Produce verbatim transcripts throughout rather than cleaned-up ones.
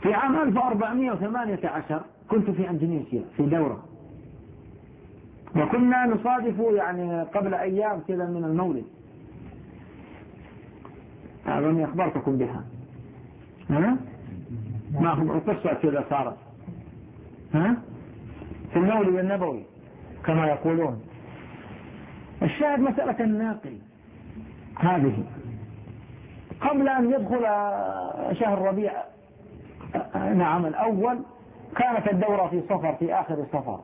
في عام ألف وأربعمائة وثمانية عشر كنت في أندونيسيا في دورة، وكنا نصادف يعني قبل أيام كذا من المولد، أظني أخبرتكم بها، ها؟ ما القصة كذا صارت، ها؟ في المولد النبوي كما يقولون. الشاهد مسألة الناقل هذه قبل أن يدخل شهر ربيع نعم الأول كانت الدورة في صفر، في آخر صفر،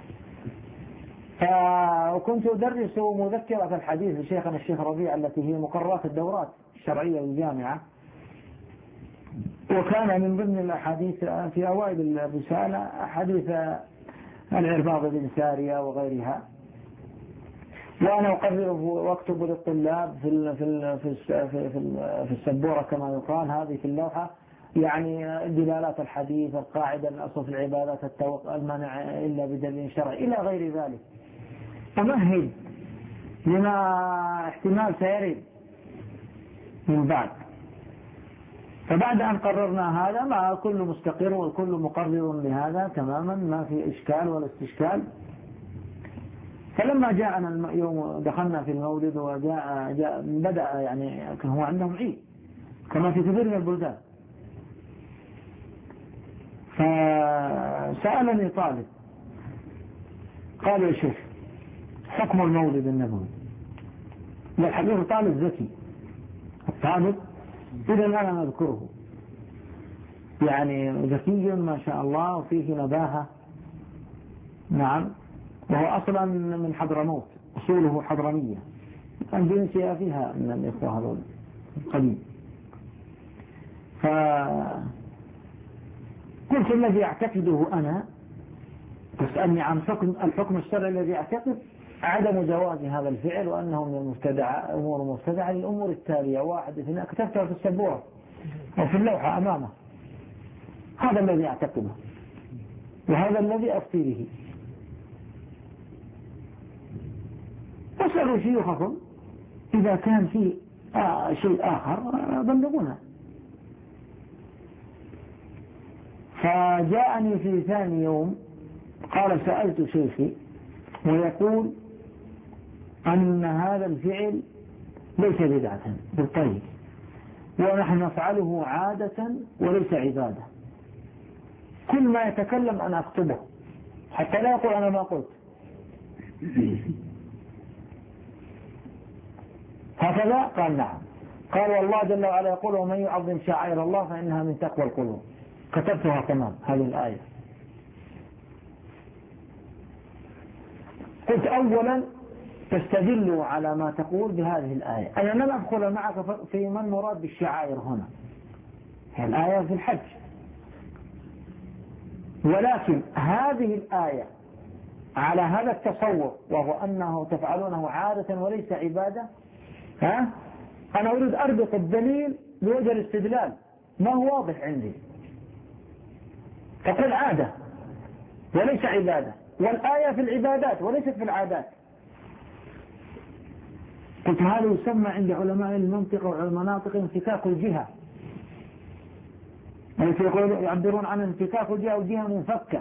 فكنت أدرس مذكرة الحديث لشيخنا الشيخ ربيع التي هي مقررات الدورات الشرعية للجامعة، وكان من ضمن الأحاديث في أوائل الرسالة حديث العرباض بن سارية وغيرها، وأنا أقرر واكتب للطلاب في ال في ال في ال في, ال في السبورة كما يقال هذه في اللوحة يعني دلالات الحديث، القاعدة الأصل في العبادات التوقع المنع إلا بدليل شرعي إلى غير ذلك، أمهد لما احتمال سيرد من بعد. فبعد أن قررنا هذا ما كل مستقر والكل مقرر لهذا تماما، ما في إشكال ولا استشكال. فلما جاءنا يوم دخلنا في المولد وجاء جاء بدأ يعني كان هو عندهم عيد كما في كثير من البلدان، فسألني طالب قال يا شيخ حكم المولد النبوي. الحقيقة طالب ذكي، الطالب إذا أنا نذكره يعني ذكي ما شاء الله وفيه نباهة، نعم، وهو أصلا من حضرموت، أصوله حضرمية، أندونيسيا فيها من الإخوة هذول قديم. فقلت الذي أعتقده أنا، تسألني عن حكم الحكم الشرعي الذي أعتقد عدم جواز هذا الفعل وأنه من المبتدع أمور مبتدعة للأمور التالية. واحد اثنين كتبتها في السبورة أو في اللوحة أمامه، هذا الذي أعتقده وهذا الذي أفتي به. اسألوا شيوخكم إذا كان في آه شيء آخر بلغونا. فجاءني في ثاني يوم قال سألت شيخي ويقول أن هذا الفعل ليس بدعة بالطيب، ونحن نفعله عادة وليس عبادة. كل ما يتكلم أنا أكتبه حتى لا يقول أنا ما قلت. هكذا قال نعم. قال والله جل وعلا يقول ومن يعظم شعائر الله فإنها من تقوى القلوب. كتبتها تمام هذه الآية. قلت أولا تستدل على ما تقول بهذه الآية. أنا لم أدخل معك في ما المراد بالشعائر هنا، هي الآية في الحج، ولكن هذه الآية على هذا التصور وهو أنه تفعلونه عادة وليس عبادة، ها؟ أنا أريد أربط الدليل بوجه الاستدلال، ما هو واضح عندي. تقول عادة وليس عبادة، والآية في العبادات وليست في العادات. قلت هذا يسمى عند علماء المنطق والمناطق انفكاك الجهة، يعني يعبرون عن انفكاك الجهة وجهة منفكة،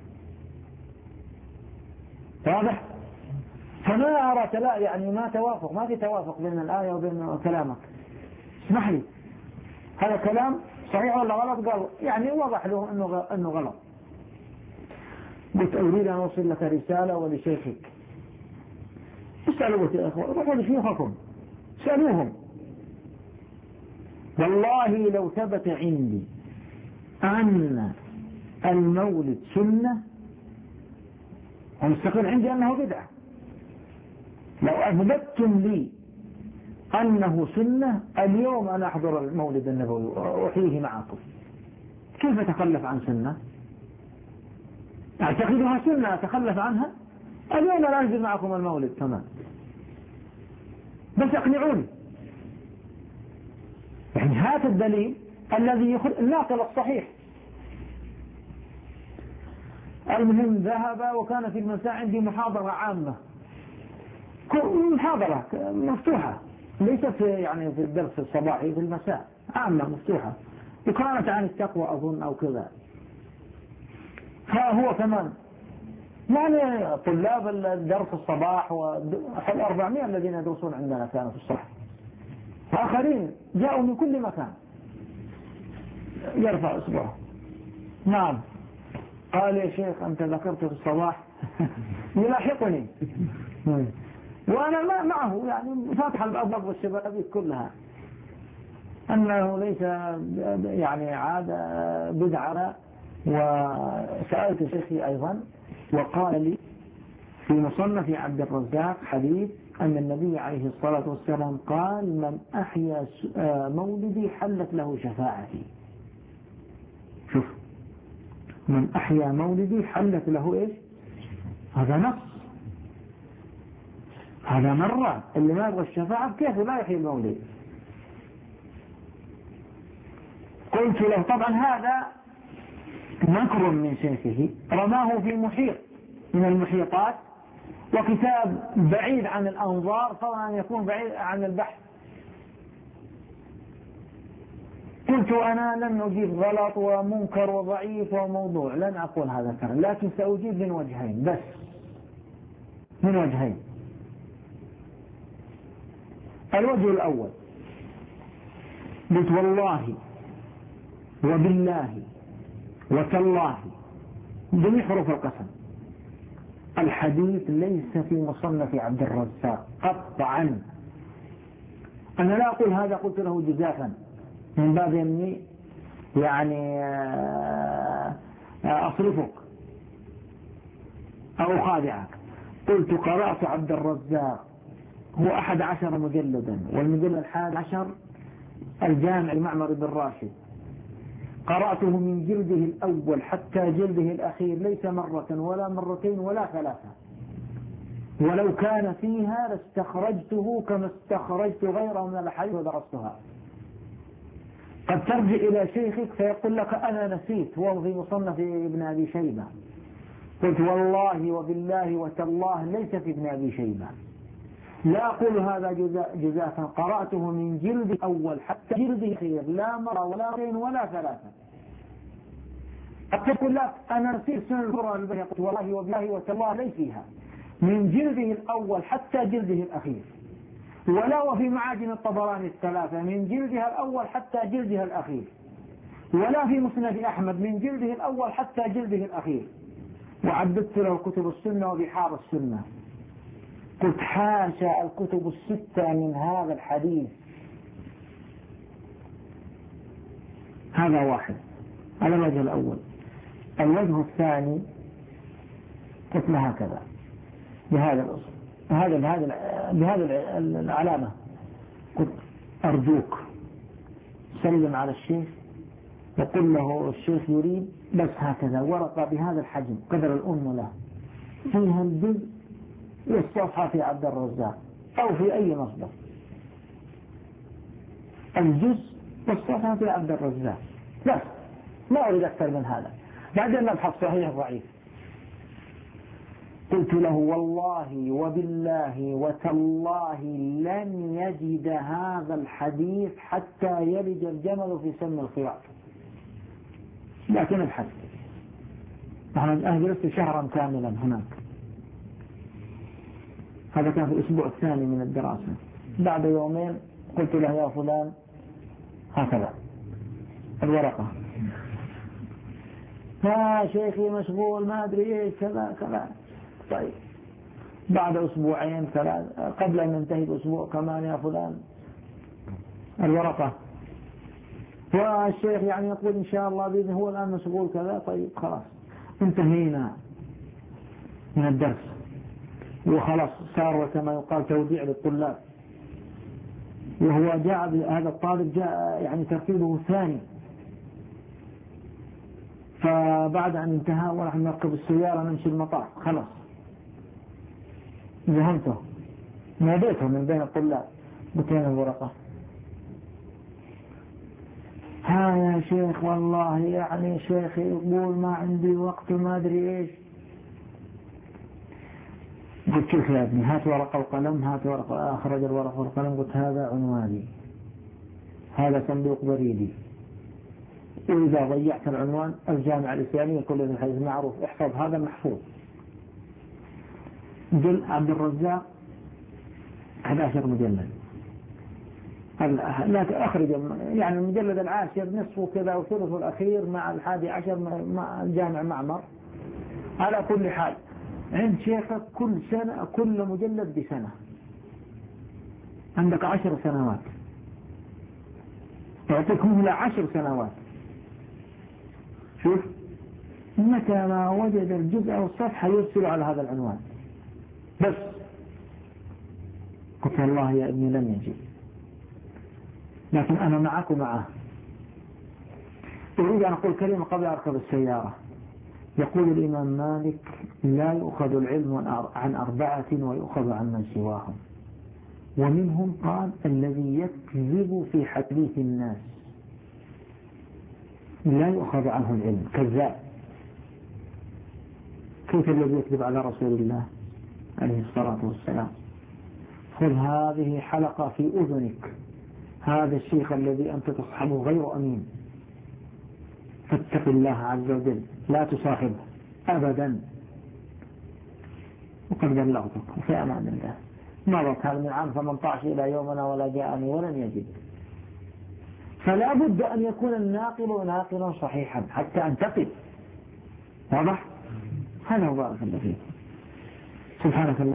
واضح؟ فما أرى تلا يعني ما توافق، ما في توافق بين الآية وبين كلامك. اسمح لي هذا كلام صحيح ولا غلط؟ قال يعني وضح له أنه أنه غلط. قلت أريد أن أوصل لك رسالة ولشيخك. اسألوا يا أخوة، روحوا لشيوخكم سألوهم. والله لو ثبت عندي أن المولد سنة ومستقر عندي أنه بدعة، لو أثبتتم لي أنه سنة اليوم أنا أحضر المولد النبوي وأحييه معكم. كيف أتخلف عن سنة؟ أعتقدها سنة أتخلف عنها؟ اليوم أنا أنزل معكم المولد كمان، بس اقنعوني. يعني هذا الدليل الذي يخرج الناقل الصحيح. المهم ذهب، وكان في المساء عندي محاضرة عامة، محاضرة مفتوحة ليست يعني في الدرس الصباحي، في المساء عامة مفتوحة وكانت عن التقوى أظن أو كذا. فهو كمان يعني طلاب الدرس الصباح وحول أربعمائة الذين يدرسون عندنا كانوا في الصباح، وآخرين جاءوا من كل مكان. يرفع إصبعه. نعم. قال يا شيخ أنت ذكرت في الصباح يلاحقني وأنا ما معه، يعني فاتح الأبواب والشبابيك كلها، أنه ليس يعني عادة بدعة. وسألت شيخي أيضا وقال لي في مصنف عبد الرزاق حديث أن النبي عليه الصلاة والسلام قال من أحيا مولدي حلت له شفاعتي. شوف، من أحيا مولدي حلت له إيش؟ هذا نص، هذا مرة. اللي ما يبغى الشفاعة كيف لا يحيي المولد؟ قلت له طبعا هذا مكر من شيخه، رماه في محيط من المحيطات، وكتاب بعيد عن الأنظار طبعا يكون بعيد عن البحث. قلت أنا لن أجيب غلط ومنكر وضعيف وموضوع، لن أقول هذا الكلام، لكن سأجيب من وجهين بس، من وجهين. الوجه الأول، قلت والله وبالله وتالله جميع حروف القسم الحديث ليس في مصنف عبد الرزاق قطعا. أنا لا أقول هذا قلت له جزافا من باب أني يعني أصرفك أو أخادعك. قلت قرأت عبد الرزاق هو أحد عشر مجلدا، والمجلد الحادي عشر الجامع المعمر بن راشد، قرأته من جلده الأول حتى جلده الأخير، ليس مرة ولا مرتين ولا ثلاثة، ولو كان فيها لاستخرجته كما استخرجت غيره من الأحاديث ودرستها. قد ترجع إلى شيخك فيقول لك أنا نسيت، هو في مصنف ابن أبي شيبة. قلت والله وبالله وتالله ليس في ابن أبي شيبة، لا أقول هذا جزافا، قرأته من جلد الأول حتى جلد الأخير، لا مرة ولا مرتين ولا ثلاثة. أقول لك أنا نسيت سنة القرآن البيهقي، قلت والله وبالله وتالله ليس فيها، من جلده الأول حتى جلده الأخير، ولا وفي معاجم الطبراني الثلاثة من جلدها الأول حتى جلدها الأخير، ولا في مسند أحمد من جلده الأول حتى جلده الأخير. وعددت له كتب السنة وبحار السنة. قلت حاشا الكتب الستة من هذا الحديث. هذا واحد على الوجه الأول. الوجه الثاني قلت له هكذا بهذا الأصل، بهذا بهذا بهذا العلامة، قلت أرجوك سلم على الشيخ وقل له الشيخ يريد بس هكذا ورقة بهذا الحجم قدر الأم له، فيها الجزء والصفحة في عبد الرزاق أو في أي مصدر، الجزء والصفحة في عبد الرزاق بس، ما أريد أكثر من هذا، بعدين نبحث صحيح ضعيف. قلت له والله وبالله وتالله لن يجد هذا الحديث حتى يلج الجمل في سم الخياط، لكن ابحث. نحن جلست شهرا كاملا هناك، هذا كان في الأسبوع الثاني من الدراسة. بعد يومين قلت له يا فلان هكذا الورقة، ها شيخي مشغول ما أدري إيش كذا كذا. طيب بعد أسبوعين ثلاث قبل أن ننتهي بأسبوع كمان يا فلان الورقة، والشيخ يعني يقول إن شاء الله بإذن هو الآن مشغول كذا. طيب خلاص انتهينا من الدرس وخلاص صار كما يقال توديع للطلاب، وهو جاء هذا الطالب جاء يعني ترتيبه الثاني. فبعد أن انتهى ونحن نركب السيارة نمشي المطار خلاص ذهمته ناديته من بين الطلاب بكين الورقة، ها يا شيخ والله يعني شيخي يقول ما عندي وقت ما أدري إيش. قلت شوف يا ابني هات ورقة وقلم، هات ورقة. أخرج الورقة والقلم، قلت هذا عنواني، هذا صندوق بريدي، وإذا ضيعت العنوان الجامعة الإسلامية كل الحديث معروف، احفظ هذا محفوظ. جل عبد الرزاق أحد عشر مجلد، لا أخرج يعني المجلد العاشر نصفه كذا وثلثه الأخير مع الحادي عشر مع الجامع معمر. على كل حال عند شيخك كل سنة كل مجلد بسنة، عندك عشر سنوات، يعطيك مهلة عشر سنوات. شوف متى ما وجد الجزء أو الصفحة يرسل على هذا العنوان بس. قلت والله يا ابني لن يجي، لكن أنا معك ومعه. أريد أن أقول كلمة قبل أركب السيارة. يقول الإمام مالك لا يؤخذ العلم عن أربعة ويؤخذ عن من سواهم، ومنهم قال الذي يكذب في حديث الناس لا يؤخذ عنه العلم، كذاب. كيف الذي يكذب على رسول الله عليه الصلاة والسلام؟ خذ هذه حلقة في أذنك، هذا الشيخ الذي أنت تصحبه غير أمين، فاتق الله عز وجل لا تصاحبه أبدا. وقد بلغتك في أمان الله. مرت هذا من عام ثمانية عشر إلى يومنا ولا جاءني ولن يجد. فلا بد أن يكون الناقل ناقلا صحيحا حتى أنتقل. واضح؟ هذا هو بارك الله فيك. سبحانك الله.